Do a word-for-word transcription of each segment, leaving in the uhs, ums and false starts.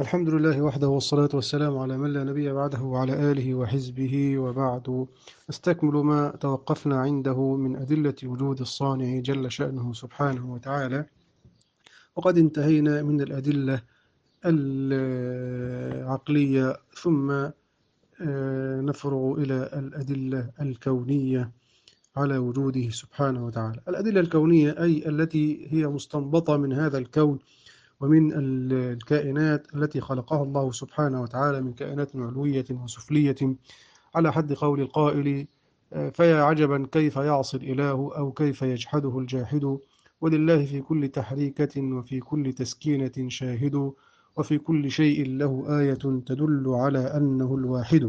الحمد لله وحده والصلاة والسلام على من لا نبي بعده وعلى آله وحزبه وبعد. نستكمل ما توقفنا عنده من أدلة وجود الصانع جل شأنه سبحانه وتعالى، وقد انتهينا من الأدلة العقلية، ثم آه، نفرغ إلى الأدلة الكونية على وجوده سبحانه وتعالى. الأدلة الكونية أي التي هي مستنبطة من هذا الكون ومن ال- الكائنات التي خلقها الله سبحانه وتعالى من كائنات علوية وسفلية، على حد قول القائل: آه، فيا عجبا كيف يعصي الإله أو كيف يجحده الجاحد، ولله في كل تحريكة وفي كل تسكينة شاهد، وفي كل شيء له آية تدل على أنه الواحد.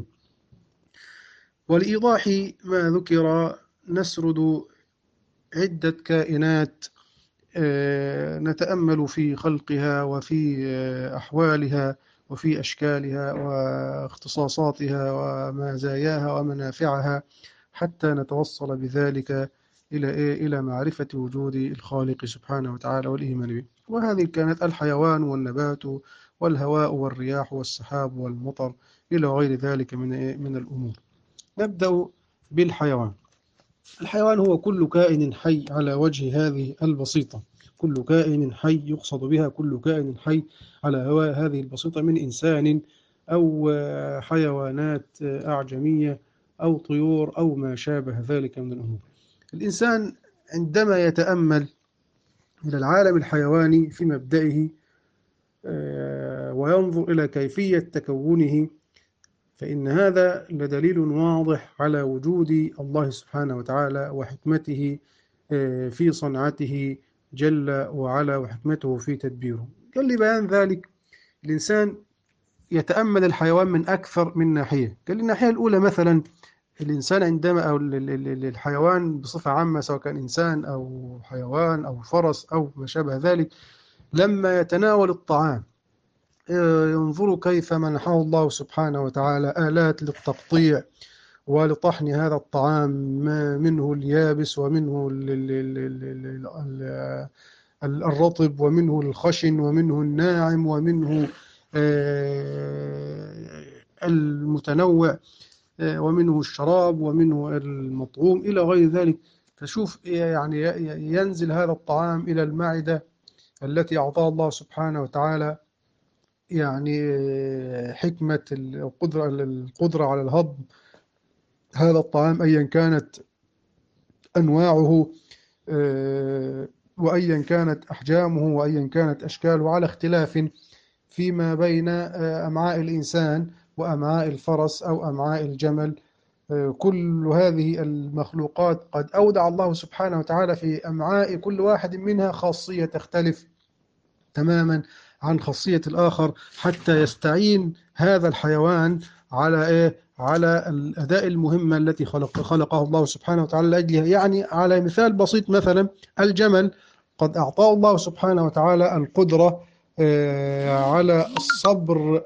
ولإيضاح ما ذكر نسرد عدة كائنات آه، نتأمل في خلقها وفي آه، أحوالها وفي أشكالها واختصاصاتها ومزاياها ومنافعها، حتى نتوصل بذلك إلى إيه؟ إلى معرفة وجود الخالق سبحانه وتعالى والإيمان به. وهذه كانت الحيوان والنبات والهواء والرياح والسحاب والمطر إلى غير ذلك من إيه؟ من الأمور. نبدأ بالحيوان. الحيوان هو كل كائن حي على وجه هذه البسيطة. كل كائن حي يقصد بها كل كائن حي على هواء هذه البسيطة، من إنسان أو آه، حيوانات آه، أعجمية أو طيور أو ما شابه ذلك من الأمور. الإنسان عندما يتأمل إلى العالم الحيواني في مبدئه آه، وينظر إلى كيفية تكونه، فإن هذا لدليل واضح على وجود الله سبحانه وتعالى وحكمته آه، في صنعته جل وعلا، وحكمته في تدبيره. قال لي بيان ذلك: الإنسان يتأمل الحيوان من أكثر من ناحية. قال لي الناحية الأولى مثلا، الإنسان عندما أو ال- ال- ال- الحيوان بصفة عامة، سواء كان إنسان أو حيوان أو فرس أو ما شابه ذلك، لما يتناول الطعام آه، ينظر كيف منحه الله سبحانه وتعالى آلات للتقطيع ولطحن هذا الطعام، ما منه اليابس ومنه ال- ال- ال- ال- ال- ال- ال- الرطب ومنه الخشن ومنه الناعم ومنه آه، المتنوع، آه، ومنه الشراب ومنه المطعوم إلى غير ذلك. فشوف يعني ي- ينزل هذا الطعام إلى المعدة التي أعطاها الله سبحانه وتعالى، يعني آه، حكمة القدرة القدرة على الهضم هذا الطعام أيا كانت أنواعه، آه، وأيا كانت أحجامه وأيا كانت أشكاله، على اختلاف فيما بين آه، أمعاء الإنسان وأمعاء الفرس أو أمعاء الجمل. آه، كل هذه المخلوقات قد أودع الله سبحانه وتعالى في أمعاء كل واحد منها خاصية تختلف تماما عن خاصية الآخر، حتى يستعين هذا الحيوان على إيه؟ على الأداء المهمة التي خلق خلقه الله سبحانه وتعالى لأجلها. يعني على مثال بسيط، مثلا الجمل قد أعطاه الله سبحانه وتعالى القدرة آه، على الصبر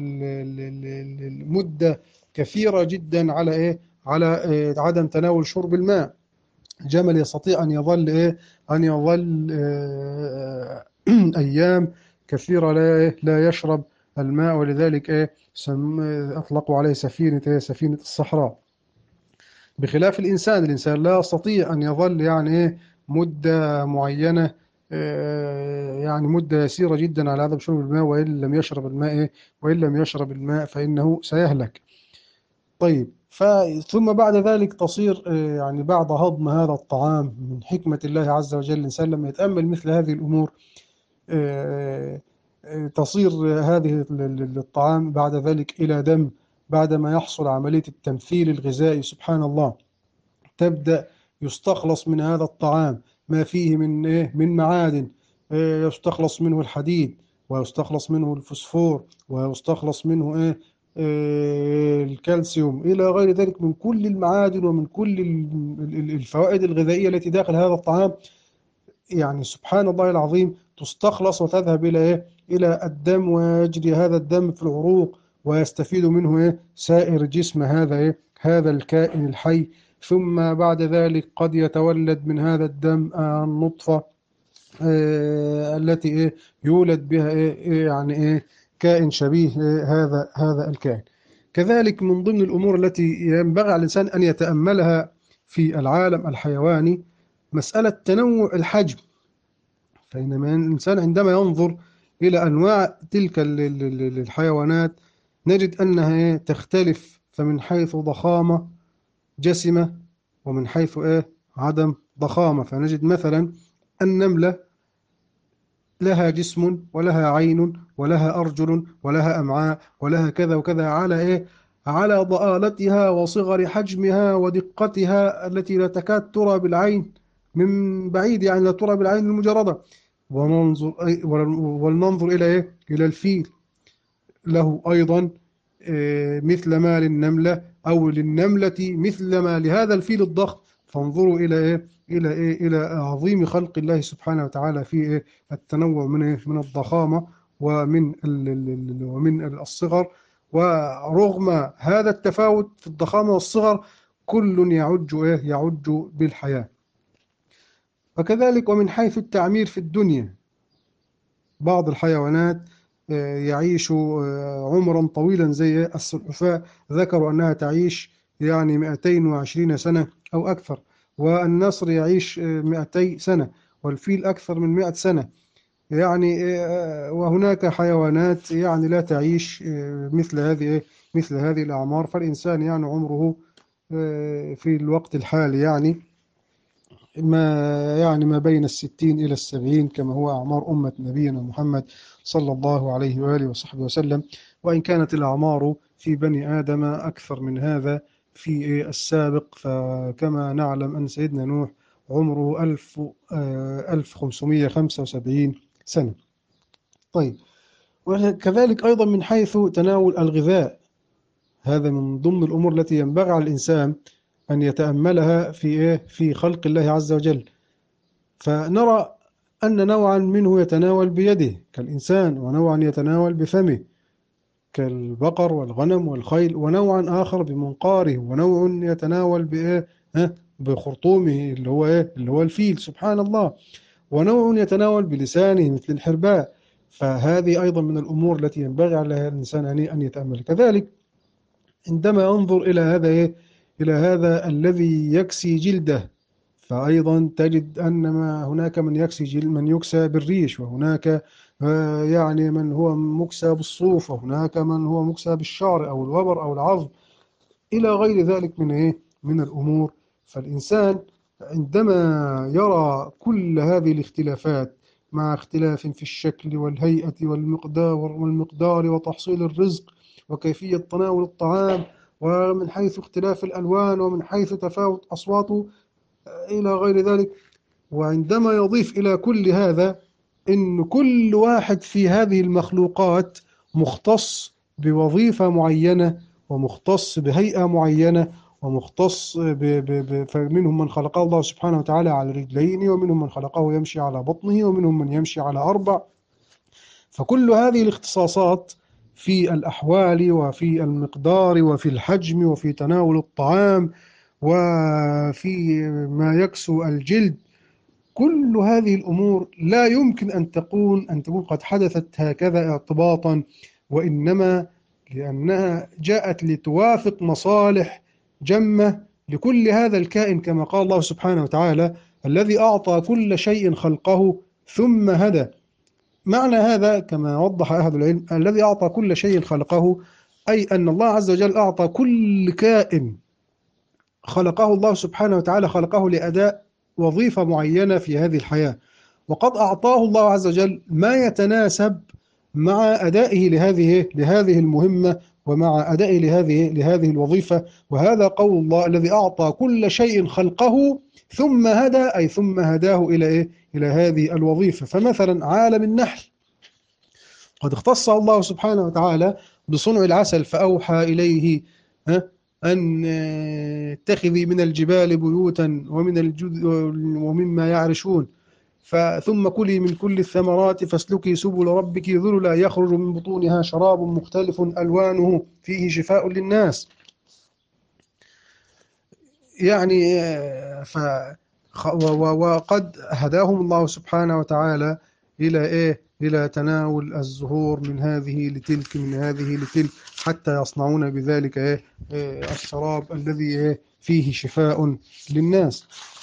المدة كثيرة جدا على إيه؟ على آه، عدم تناول شرب الماء. الجمل يستطيع أن يظل إيه؟ أن يظل آه، أيام كثيرة لا إيه؟ لا يشرب الماء، ولذلك إيه؟ سم أطلقوا عليه سفينة إيه؟ سفينة الصحراء. بخلاف الإنسان، الإنسان لا يستطيع أن يظل يعني إيه؟ مدة معينة، آه، يعني مدة يسيرة جدا على عدم شرب الماء، وإن لم يشرب الماء إيه؟ وإن لم يشرب الماء فإنه سيهلك. طيب، ف ثم بعد ذلك تصير آه، يعني بعد هضم هذا الطعام من حكمة الله عز وجل، الإنسان لما يتأمل مثل هذه الأمور آه، آه، تصير هذه ال- ال- الطعام بعد ذلك إلى دم. بعدما يحصل عملية التمثيل الغذائي، سبحان الله، تبدأ يستخلص من هذا الطعام ما فيه من إيه؟ من معادن. آه، يستخلص منه الحديد، ويستخلص منه الفوسفور، ويستخلص منه إيه؟ آه، الكالسيوم إلى غير ذلك من كل المعادن ومن كل ال- ال- الفوائد الغذائية التي داخل هذا الطعام. يعني سبحان الله العظيم، تستخلص وتذهب إلى إيه؟ إلى الدم، ويجري هذا الدم في العروق، ويستفيد منه إيه؟ سائر جسم هذا إيه؟ هذا الكائن الحي. ثم بعد ذلك قد يتولد من هذا الدم آه، النطفة آه، التي إيه؟ يولد بها إيه؟ إيه يعني إيه؟ كائن شبيه هذا هذا الكائن. كذلك من ضمن الأمور التي ينبغي على الإنسان أن يتأملها في العالم الحيواني مسألة تنوع الحجم. فإنما الإنسان عندما ينظر إلى أنواع تلك الحيوانات نجد أنها تختلف، فمن حيث ضخامة جسمة، ومن حيث إيه عدم ضخامة. فنجد مثلا النملة لها جسم ولها عين ولها أرجل ولها أمعاء ولها كذا وكذا، على إيه على ضآلتها وصغر حجمها ودقتها التي لا تكاد ترى بالعين من بعيد، يعني لا ترى بالعين المجردة. وننظر ولننظر إلى إيه إلى الفيل، له أيضا مثل ما للنملة أو للنملة مثل ما لهذا الفيل الضخم. فانظروا إلى إيه إلى إيه إلى عظيم خلق الله سبحانه وتعالى في إيه التنوع من إيه من الضخامة ومن ومن الصغر. ورغم هذا التفاوت في الضخامة والصغر كل يعج إيه يعج بالحياة. وكذلك ومن حيث التعمير في الدنيا، بعض الحيوانات يعيش عمرا طويلا زي السلحفاة، ذكروا أنها تعيش يعني مئتين وعشرين سنة أو أكثر، والنسر يعيش مئتي سنة، والفيل أكثر من مئة سنة. يعني وهناك حيوانات يعني لا تعيش مثل هذه مثل هذه الأعمار. فالإنسان يعني عمره في الوقت الحالي يعني ما يعني ما بين الستين إلى السبعين، كما هو أعمار أمة نبينا محمد صلى الله عليه وآله وصحبه وسلم. وإن كانت الأعمار في بني آدم أكثر من هذا في السابق، فكما نعلم أن سيدنا نوح عمره ألف ألف وخمسمائة وخمسة وسبعين سنة. طيب، وكذلك أيضا من حيث تناول الغذاء، هذا من ضمن الأمور التي ينبغي على الإنسان أن يتأملها في إيه في خلق الله عز وجل. فنرى أن نوعا منه يتناول بيده كالإنسان، ونوعا يتناول بفمه كالبقر والغنم والخيل، ونوعا آخر بمنقاره، ونوع يتناول بإيه بخرطومه اللي هو إيه اللي هو الفيل سبحان الله، ونوع يتناول بلسانه مثل الحرباء. فهذه أيضا من الأمور التي ينبغي على الإنسان أن يتأمل. كذلك عندما ينظر إلى هذا إيه إلى هذا الذي يكسي جلده، فأيضا تجد أن ما هناك من يكسي جلد من يكسى بالريش، وهناك يعني من هو مكسى بالصوف، وهناك من هو مكسى بالشعر أو الوبر أو العظم إلى غير ذلك من إيه من الأمور. فالإنسان عندما يرى كل هذه الاختلافات مع اختلاف في الشكل والهيئة والمقدار والمقدار وتحصيل الرزق وكيفية تناول الطعام، ومن حيث اختلاف الألوان، ومن حيث تفاوت أصواته إلى غير ذلك، وعندما يضيف إلى كل هذا إن كل واحد في هذه المخلوقات مختص بوظيفة معينة، ومختص بهيئة معينة، ومختص ب ب ب فمنهم من خلقه الله سبحانه وتعالى على رجلين، ومنهم من خلقه يمشي على بطنه، ومنهم من يمشي على أربع. فكل هذه الاختصاصات في الأحوال وفي المقدار وفي الحجم وفي تناول الطعام وفي ما يكسو الجلد، كل هذه الأمور لا يمكن أن تكون أن تكون قد حدثت هكذا اعتباطا، وإنما لأنها جاءت لتوافق مصالح جمة لكل هذا الكائن، كما قال الله سبحانه وتعالى: الذي أعطى كل شيء خلقه ثم هدى. معنى هذا كما وضح أهل العلم: الذي أعطى كل شيء خلقه، أي أن الله عز وجل أعطى كل كائن خلقه الله سبحانه وتعالى خلقه لأداء وظيفة معينة في هذه الحياة، وقد أعطاه الله عز وجل ما يتناسب مع أدائه لهذه لهذه المهمة، ومع أدائه لهذه لهذه الوظيفة. وهذا قول الله: الذي أعطى كل شيء خلقه ثم هدى، أي ثم هداه إلى إيه؟ إلى هذه الوظيفة. فمثلا عالم النحل قد اختص الله سبحانه وتعالى بصنع العسل، فأوحى إليه ها أن اتخذي من الجبال بيوتا ومن الجد ومما يعرشون، ثم كلي من كل الثمرات فاسلكي سبل ربك ذللا يخرج من بطونها شراب مختلف ألوانه فيه شفاء للناس. يعني ف وقد هداهم الله سبحانه وتعالى إلى إيه إلى تناول الزهور من هذه لتلك من هذه لتلك، حتى يصنعون بذلك إيه إيه الشراب الذي إيه فيه شفاء للناس.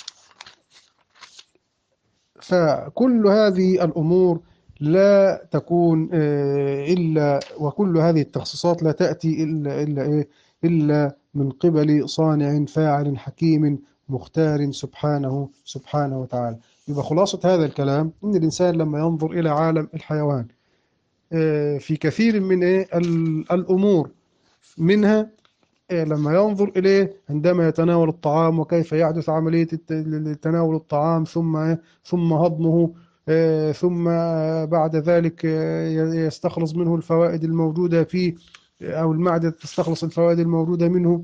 فكل هذه الأمور لا تكون آه، إلا، وكل هذه التخصيصات لا تأتي إلا إلا إيه إلا من قبل صانع فاعل حكيم مختار سبحانه سبحانه وتعالى. يبقى خلاصة هذا الكلام إن الإنسان لما ينظر إلى عالم الحيوان آه، في كثير من إيه ال- الأمور منها، إيه لما ينظر إليه عندما يتناول الطعام وكيف يحدث عملية الت- تناول الطعام، ثم إيه؟ ثم هضمه، إيه، ثم بعد ذلك إيه، يستخلص منه الفوائد الموجودة فيه، أو المعدة تستخلص الفوائد الموجودة منه.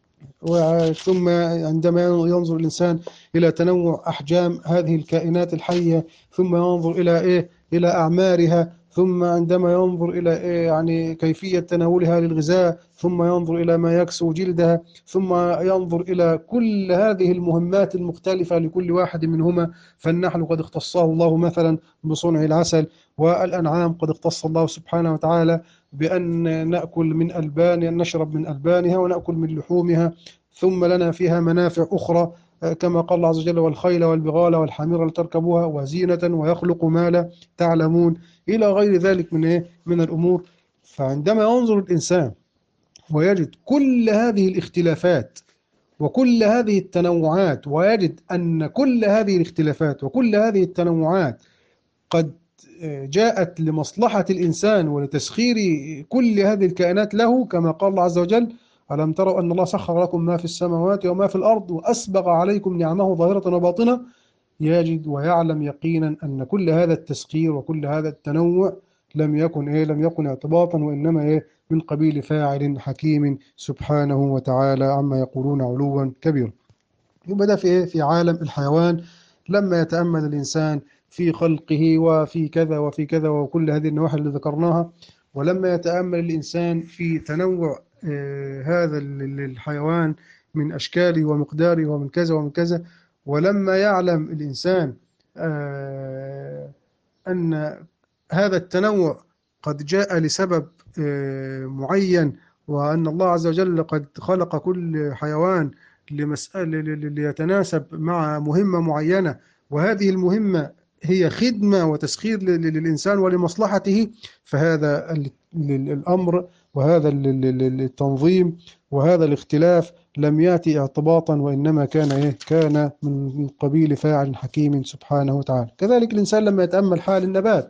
ثم عندما ينظر الإنسان إلى تنوع أحجام هذه الكائنات الحية، ثم ينظر إلى إيه إلى أعمارها، ثم عندما ينظر إلى إيه يعني كيفية تناولها للغذاء، ثم ينظر إلى ما يكسو جلدها، ثم ينظر إلى كل هذه المهمات المختلفة لكل واحد منهما. فالنحل قد اختصه الله مثلا بصنع العسل، والأنعام قد اختص الله سبحانه وتعالى بأن نأكل من ألبان نشرب من ألبانها ونأكل من لحومها، ثم لنا فيها منافع أخرى كما قال الله عز وجل: والخيل والبغال والحمير لتركبوها وزينة ويخلق ما لا تعلمون، إلى غير ذلك من إيه من الأمور. فعندما ينظر الإنسان ويجد كل هذه الاختلافات وكل هذه التنوعات، ويجد أن كل هذه الاختلافات وكل هذه التنوعات قد جاءت لمصلحة الإنسان ولتسخير كل هذه الكائنات له، كما قال الله عز وجل: ألم تروا أن الله سخر لكم ما في السماوات وما في الأرض وأسبغ عليكم نعمه ظاهرة وباطنة. يجد ويعلم يقينا أن كل هذا التسخير وكل هذا التنوع لم يكن إيه لم يكن اعتباطا، وإنما إيه من قبيل فاعل حكيم سبحانه وتعالى عما يقولون علوا كبيرا. يبقى ده في إيه في عالم الحيوان. لما يتأمل الإنسان في خلقه وفي كذا وفي كذا وكل هذه النواحي اللي ذكرناها، ولما يتأمل الإنسان في تنوع آه، هذا ال- الحيوان من أشكاله ومقداره ومن كذا ومن كذا، ولما يعلم الإنسان آه، أن هذا التنوع قد جاء لسبب آه، معين، وأن الله عز وجل قد خلق كل حيوان لمسألة ليتناسب مع مهمة معينة، وهذه المهمة هي خدمة وتسخير ل- ل- للإنسان ولمصلحته. فهذا ال- ال- الأمر وهذا ال- ال- ال- التنظيم وهذا الاختلاف لم يأتي اعتباطا، وإنما كان إيه كان من قبيل فاعل حكيم سبحانه وتعالى. كذلك الإنسان لما يتأمل حال النبات،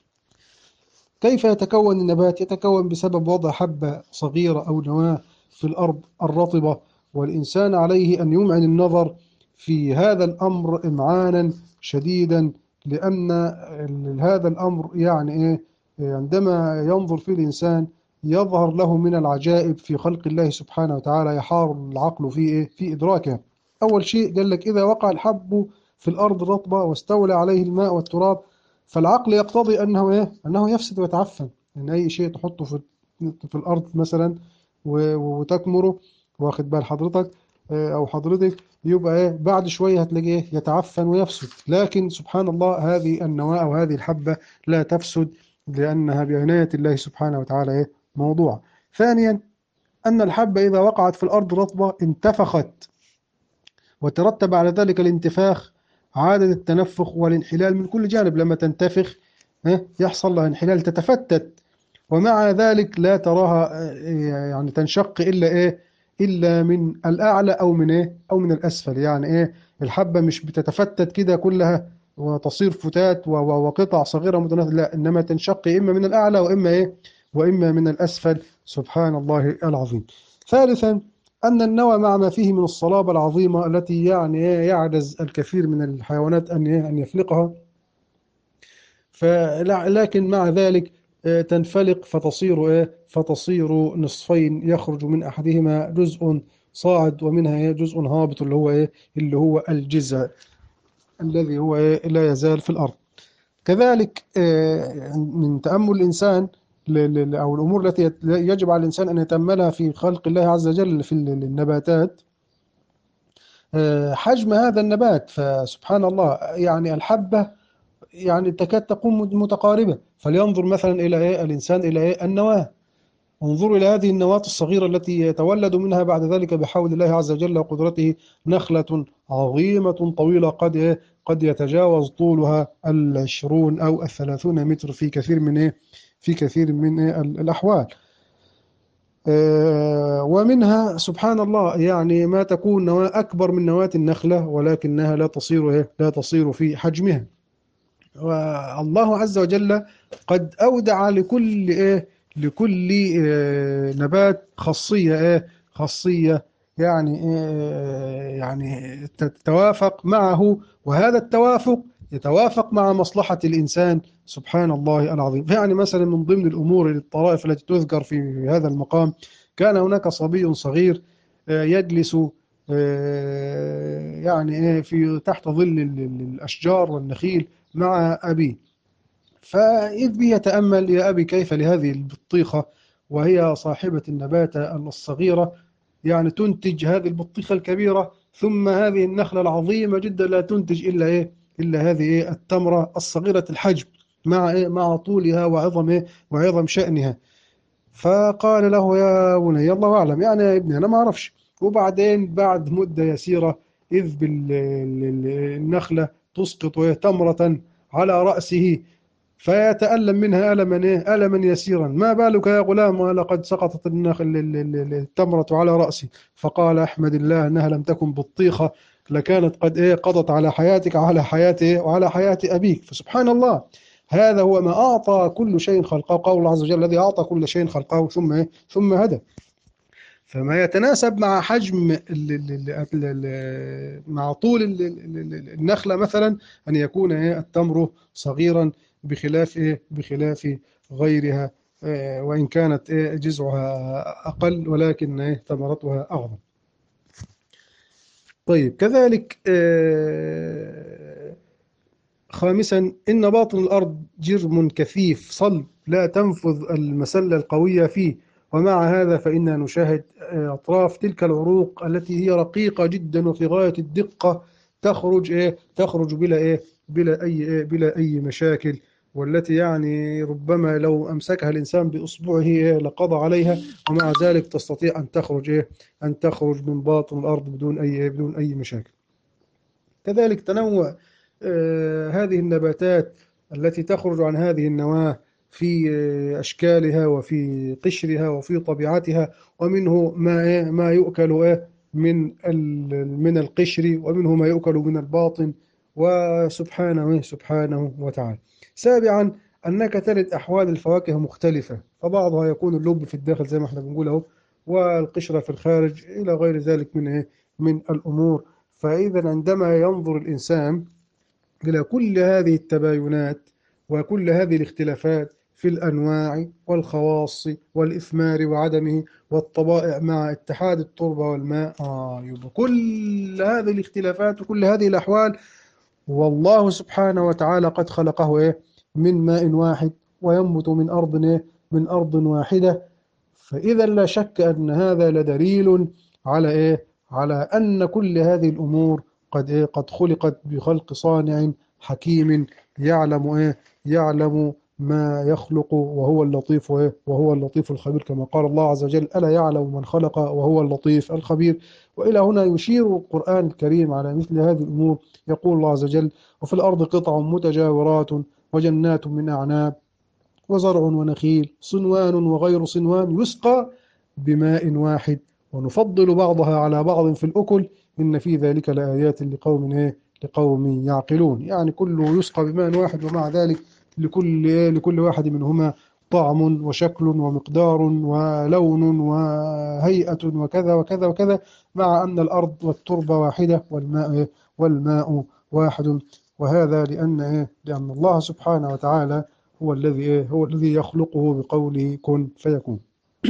كيف يتكون النبات؟ يتكون بسبب وضع حبة صغيرة أو نواة في الأرض الرطبة، والإنسان عليه أن يمعن النظر في هذا الأمر إمعانا شديدا، لأن ال- هذا الأمر يعني إيه عندما ينظر فيه الإنسان يظهر له من العجائب في خلق الله سبحانه وتعالى، يحار العقل في إيه في إدراكه. أول شيء قال لك: إذا وقع الحب في الأرض رطبة واستولى عليه الماء والتراب، فالعقل يقتضي أنه إيه أنه يفسد ويتعفن. إن أي شيء تحطه في في الأرض مثلا و- وتكمره، واخد بال حضرتك آه، أو حضرتك، يبقى إيه بعد شوية هتلاقيه يتعفن ويفسد. لكن سبحان الله هذه النواة أو هذه الحبة لا تفسد، لأنها بعناية الله سبحانه وتعالى إيه موضوع. ثانيا، أن الحبة إذا وقعت في الأرض رطبة انتفخت، وترتب على ذلك الانتفاخ عادة التنفخ والانحلال من كل جانب. لما تنتفخ ها، يحصل لها انحلال، تتفتت، ومع ذلك لا تراها آه، يعني تنشق إلا إيه إلا من الأعلى أو من إيه أو من الأسفل. يعني إيه الحبة مش بتتفتت كده كلها وتصير فتات و- و- وقطع صغيرة متناثرة، لا، إنما تنشق إما من الأعلى وإما إيه وإما من الأسفل. سبحان الله العظيم. ثالثا، أن النوى مع ما فيه من الصلابة العظيمة التي يعني إيه يعجز الكثير من الحيوانات أن إيه أن يفلقها، فلكن مع ذلك آه، تنفلق فتصير إيه فتصير نصفين، يخرج من أحدهما جزء صاعد ومنها إيه جزء هابط، اللي هو إيه اللي هو الجذع الذي هو إيه لا يزال في الأرض. كذلك آه، من تأمل الإنسان ل- ل- أو الأمور التي يت- يجب على الإنسان أن يتأملها في خلق الله عز وجل في ال- النباتات، آه، حجم هذا النبات. فسبحان الله، يعني الحبة يعني تكاد تكون متقاربة. فلينظر مثلا إلى إيه الإنسان إلى إيه النواة، انظروا إلى هذه النواة الصغيرة التي يتولد منها بعد ذلك بحول الله عز وجل وقدرته نخلة عظيمة طويلة قد إيه قد يتجاوز طولها العشرون أو الثلاثون متر في كثير من إيه في كثير من إيه الأحوال. آه، ومنها سبحان الله يعني ما تكون نواة أكبر من نواة النخلة ولكنها لا تصير إيه لا تصير في حجمها. والله عز وجل قد أودع لكل إيه لكل إيه نبات خاصية إيه خاصية يعني إيه يعني تتوافق معه، وهذا التوافق يتوافق مع مصلحة الإنسان سبحان الله العظيم. يعني مثلا من ضمن الأمور الطرائف التي تذكر في هذا المقام، كان هناك صبي صغير آه، يجلس آه، يعني إيه في تحت ظل الأشجار والنخيل مع أبيه، فإذ بي يتأمل: يا أبي، كيف لهذه البطيخة وهي صاحبة النباتة الصغيرة يعني تنتج هذه البطيخة الكبيرة، ثم هذه النخلة العظيمة جدا لا تنتج إلا إيه إلا هذه إيه التمرة الصغيرة الحجم مع إيه مع طولها وعظم إيه وعظم شأنها. فقال له: يا بني، الله أعلم يعني يا ابني، أنا ما أعرفش. وبعدين بعد مدة يسيرة إذ بالنخلة تسقط إيه تمرة على رأسه، فيتألم منها ألما إيه ألما يسيرا. ما بالك يا غلام ولقد سقطت النخل ال- ال- ال- التمرة على رأسي. فقال: أحمد الله أنها لم تكن بطيخة، لكانت قد إيه قضت على حياتك وعلى حياته وعلى حياة أبيك. فسبحان الله، هذا هو ما أعطى كل شيء خلقه، قول الله عز وجل: الذي أعطى كل شيء خلقه ثم إيه ثم هدى. فما يتناسب مع حجم ال ال ال ال مع طول ال ال النخلة مثلا أن يكون إيه التمر صغيرا بخلاف إيه بخلاف غيرها، آه، وإن كانت إيه جذعها أقل ولكن إيه ثمرتها أعظم. طيب كذلك آه، خامسا: إن باطن الأرض جرم كثيف صلب لا تنفذ المسلة القوية فيه، ومع هذا فإننا نشاهد آه، أطراف تلك العروق التي هي رقيقة جدا وفي غاية الدقة تخرج إيه تخرج بلا إيه بلا أي إيه بلا أي مشاكل، والتي يعني ربما لو أمسكها الإنسان بإصبعه إيه لقضى عليها، ومع ذلك تستطيع أن تخرج إيه أن تخرج من باطن الأرض بدون أي إيه بدون أي مشاكل. كذلك تنوع آه، هذه النباتات التي تخرج عن هذه النواة في آه، أشكالها وفي قشرها وفي طبيعتها، ومنه ما إيه ما يؤكل إيه من ال- من القشر، ومنه ما يؤكل من الباطن، وسبحانه إيه سبحانه وتعالى. سابعا: أنك تجد أحوال الفواكه مختلفة، فبعضها يكون اللب في الداخل زي ما احنا بنقول أهو، والقشرة في الخارج، إلى غير ذلك من إيه من الأمور. فإذا عندما ينظر الإنسان إلى كل هذه التباينات وكل هذه الاختلافات في الأنواع والخواص والإثمار وعدمه والطبائع مع اتحاد التربة والماء، آه يبقى كل هذه الاختلافات وكل هذه الأحوال والله سبحانه وتعالى قد خلقه إيه من ماء واحد، وينبت من أرض إيه من أرض واحدة. فإذا لا شك أن هذا لدليل على إيه؟ على أن كل هذه الأمور قد إيه؟ قد خلقت بخلق صانع حكيم يعلم إيه؟ يعلم ما يخلق، وهو اللطيف إيه؟ وهو اللطيف الخبير، كما قال الله عز وجل: ألا يعلم من خلق وهو اللطيف الخبير. وإلى هنا يشير القرآن الكريم على مثل هذه الأمور. يقول الله عز وجل: وفي الأرض قطع متجاورات وجنات من أعناب وزرع ونخيل صنوان وغير صنوان يسقى بماء واحد ونفضل بعضها على بعض في الأكل إن في ذلك لآيات لقوم إيه لقوم يعقلون. يعني كله يسقى بماء واحد، ومع ذلك لكل إيه لكل واحد منهما طعم وشكل ومقدار ولون وهيئة وكذا وكذا وكذا، مع أن الأرض والتربة واحدة والماء إيه؟ والماء واحد. وهذا لأن إيه لأن الله سبحانه وتعالى هو الذي إيه؟ هو الذي يخلقه بقوله كن فيكون.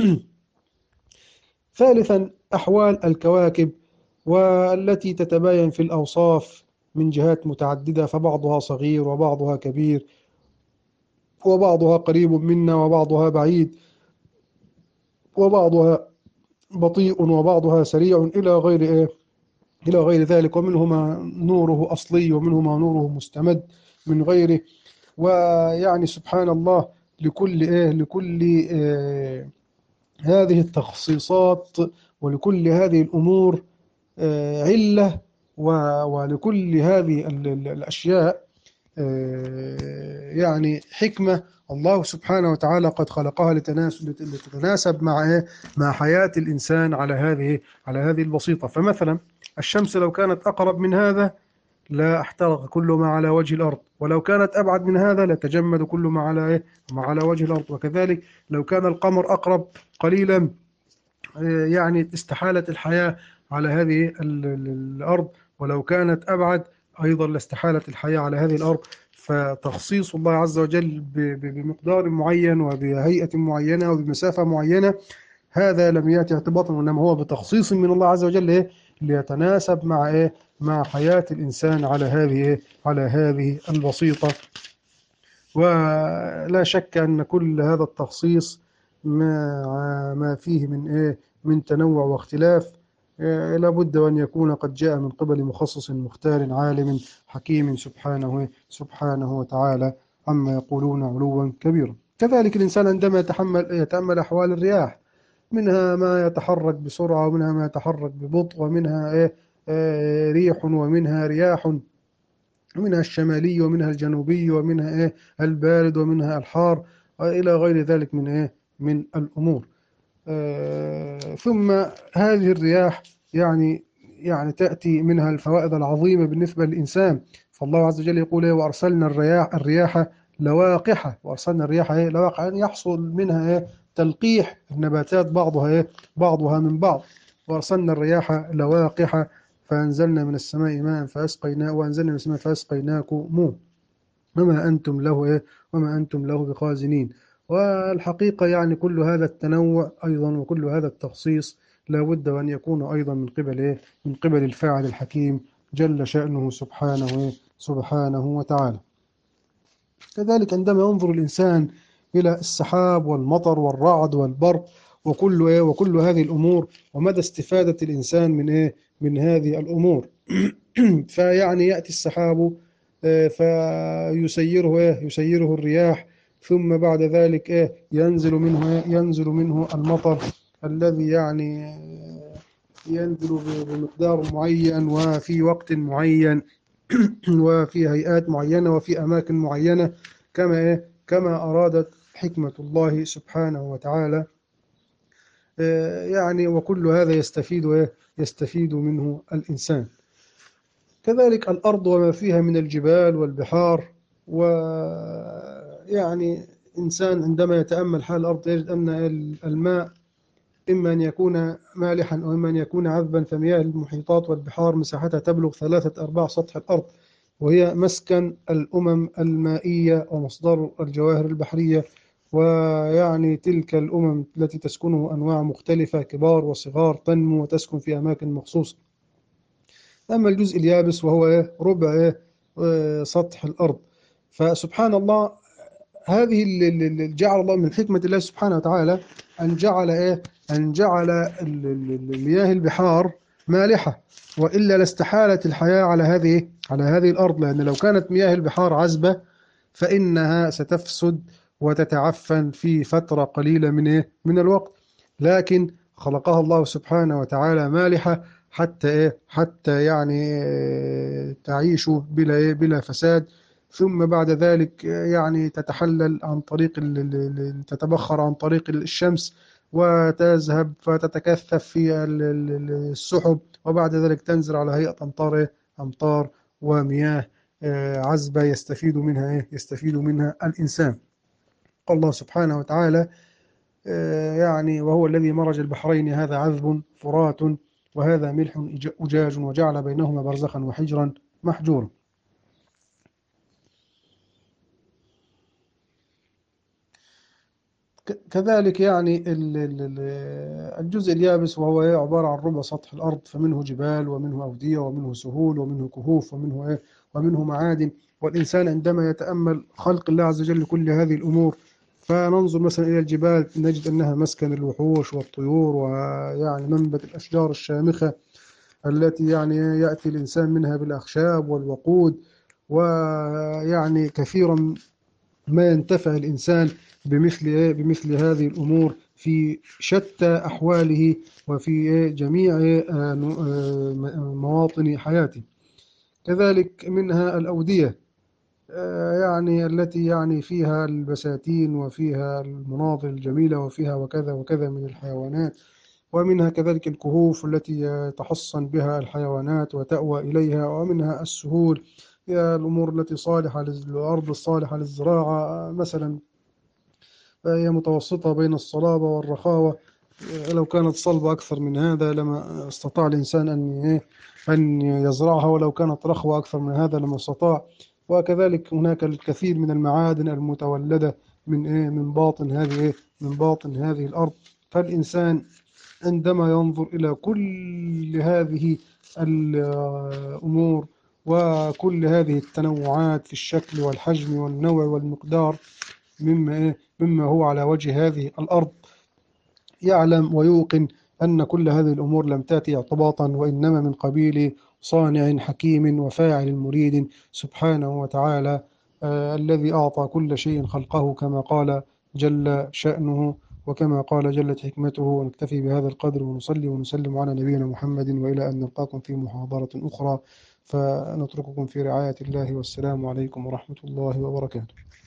ثالثا: أحوال الكواكب، والتي تتباين في الأوصاف من جهات متعددة، فبعضها صغير وبعضها كبير، وبعضها قريب منا وبعضها بعيد، وبعضها بطيء وبعضها سريع، إلى غير إيه إلى غير ذلك. ومنهما نوره أصلي ومنهما نوره مستمد، من غيره. ويعني سبحان الله، لكل إيه لكل آه هذه التخصيصات ولكل هذه الأمور آه علة، و- ولكل هذه ال- ال- الأشياء آه، يعني حكمة الله سبحانه وتعالى قد خلقها لتناس- لتتناسب مع إيه؟ مع حياة الإنسان على هذه على هذه البسيطة. فمثلا الشمس لو كانت أقرب من هذا لا احترق كل ما على وجه الأرض، ولو كانت أبعد من هذا لتجمد كل ما على إيه؟ ما على وجه الأرض. وكذلك لو كان القمر أقرب قليلا آه، يعني استحالت الحياة على هذه ال- ال- الأرض، ولو كانت أبعد أيضا لاستحالت الحياة على هذه الأرض. فتخصيص الله عز وجل ب- ب- بمقدار معين وبهيئة معينة وبمسافة معينة، هذا لم يأتي اعتباطا، وإنما هو بتخصيص من الله عز وجل إيه؟ ليتناسب مع إيه؟ مع حياة الإنسان على هذه إيه؟ على هذه البسيطة. ولا شك أن كل هذا التخصيص ما ما فيه من إيه من تنوع واختلاف آه، لابد أن يكون قد جاء من قبل مخصص مختار عالم حكيم سبحانه سبحانه وتعالى عما يقولون علوا كبيرا. كذلك الإنسان عندما يتحمل يتأمل أحوال الرياح، منها ما يتحرك بسرعة ومنها ما يتحرك ببطء، ومنها إيه آه، ريح ومنها رياح، ومنها الشمالي ومنها الجنوبي ومنها إيه البارد ومنها الحار، إلى غير ذلك من إيه من الأمور. آه، ثم هذه الرياح يعني يعني تأتي منها الفوائد العظيمة بالنسبة للإنسان. فالله عز وجل يقول إيه وأرسلنا الرياح الرياح لواقحة، وأرسلنا الرياح إيه لواقحة، يعني يحصل منها إيه تلقيح النباتات بعضها إيه بعضها من بعض. وأرسلنا الرياح لواقحة فأنزلنا من السماء ماء فأسقينا وأنزلنا من السماء فأسقيناكم وما أنتم له إيه وما أنتم له بخازنين. والحقيقة يعني كل هذا التنوع أيضا وكل هذا التخصيص لا بد أن يكون أيضا من قبل إيه من قبل الفاعل الحكيم جل شأنه سبحانه إيه؟ سبحانه وتعالى. كذلك عندما ينظر الإنسان إلى السحاب والمطر والرعد والبرق وكل إيه وكل هذه الأمور، ومدى استفادة الإنسان من إيه من هذه الأمور فيعني يأتي السحاب آه، فيسيره إيه يسيره الرياح، ثم بعد ذلك إيه ينزل منه إيه ينزل منه المطر الذي يعني آه، ينزل ب- بمقدار معين وفي وقت معين وفي هيئات معينة وفي أماكن معينة، كما إيه كما أرادت حكمة الله سبحانه وتعالى. آه، يعني وكل هذا يستفيد إيه يستفيد منه الإنسان. كذلك الأرض وما فيها من الجبال والبحار، ويعني إنسان عندما يتأمل حال الأرض يجد أن الماء إما أن يكون مالحا أو إما أن يكون عذبا. فمياه المحيطات والبحار مساحتها تبلغ ثلاثة أرباع سطح الأرض، وهي مسكن الأمم المائية ومصدر الجواهر البحرية. ويعني تلك الأمم التي تسكنه أنواع مختلفة كبار وصغار تنمو وتسكن في أماكن مخصوصة. أما الجزء اليابس وهو إيه ربع إيه آه، سطح الأرض. فسبحان الله، هذه اللي جعل الله من حكمة الله سبحانه وتعالى أن جعل إيه أن جعل ال- ال- ال- مياه البحار مالحة، وإلا لاستحالت الحياة على هذه على هذه الأرض، لأن لو كانت مياه البحار عذبة فإنها ستفسد وتتعفن في فترة قليلة من إيه من الوقت. لكن خلقها الله سبحانه وتعالى مالحة حتى إيه حتى يعني آه، تعيش بلا إيه بلا فساد. ثم بعد ذلك آه، يعني تتحلل عن طريق ال- ال- ال- تتبخر عن طريق الشمس وتذهب فتتكثف في ال- ال- ال- السحب، وبعد ذلك تنزل على هيئة أمطار إيه؟ أمطار ومياه آه، عذبة يستفيد منها إيه؟ يستفيد منها الإنسان. قال الله سبحانه وتعالى آه، يعني وهو الذي مرج البحرين هذا عذب فرات وهذا ملح إج- أجاج وجعل بينهما برزخا وحجرا محجورا. ك- كذلك يعني ال- ال- ال- الجزء اليابس وهو إيه؟ عبارة عن ربع سطح الأرض، فمنه جبال ومنه أودية ومنه سهول ومنه كهوف ومنه إيه ومنه معادن. والإنسان عندما يتأمل خلق الله عز وجل كل هذه الأمور، فننظر مثلا إلى الجبال نجد أنها مسكن الوحوش والطيور، ويعني منبت الأشجار الشامخة التي يعني يأتي الإنسان منها بالأخشاب والوقود. ويعني كثيرا ما ينتفع الإنسان بمثل إيه؟ بمثل هذه الأمور في شتى أحواله وفي إيه؟ جميع آه، آه، مواطن حياته. كذلك منها الأودية، آه، يعني التي يعني فيها البساتين وفيها المناظر الجميلة وفيها وكذا وكذا من الحيوانات. ومنها كذلك الكهوف التي يتحصن بها الحيوانات وتأوى إليها. ومنها السهول، هي الأمور التي صالحة للأرض الصالحة للزراعة مثلا، فهي متوسطة بين الصلابة والرخاوة. لو كانت صلبة أكثر من هذا لما استطاع الإنسان أن إيه؟ أن يزرعها، ولو كانت رخوة أكثر من هذا لما استطاع. وكذلك هناك الكثير من المعادن المتولدة من إيه؟ من باطن هذه إيه؟ من باطن هذه الأرض. فالإنسان عندما ينظر إلى كل هذه الأمور وكل هذه التنوعات في الشكل والحجم والنوع والمقدار مما إيه؟ مما هو على وجه هذه الأرض، يعلم ويوقن أن كل هذه الأمور لم تأتي اعتباطا، وإنما من قبيل صانع حكيم وفاعل مريد سبحانه وتعالى، آه الذي أعطى كل شيء خلقه كما قال جل شأنه وكما قال جلت حكمته. ونكتفي بهذا القدر ونصلي ونسلم على نبينا محمد، وإلى أن نلقاكم في محاضرة أخرى، فنترككم في رعاية الله، والسلام عليكم ورحمة الله وبركاته.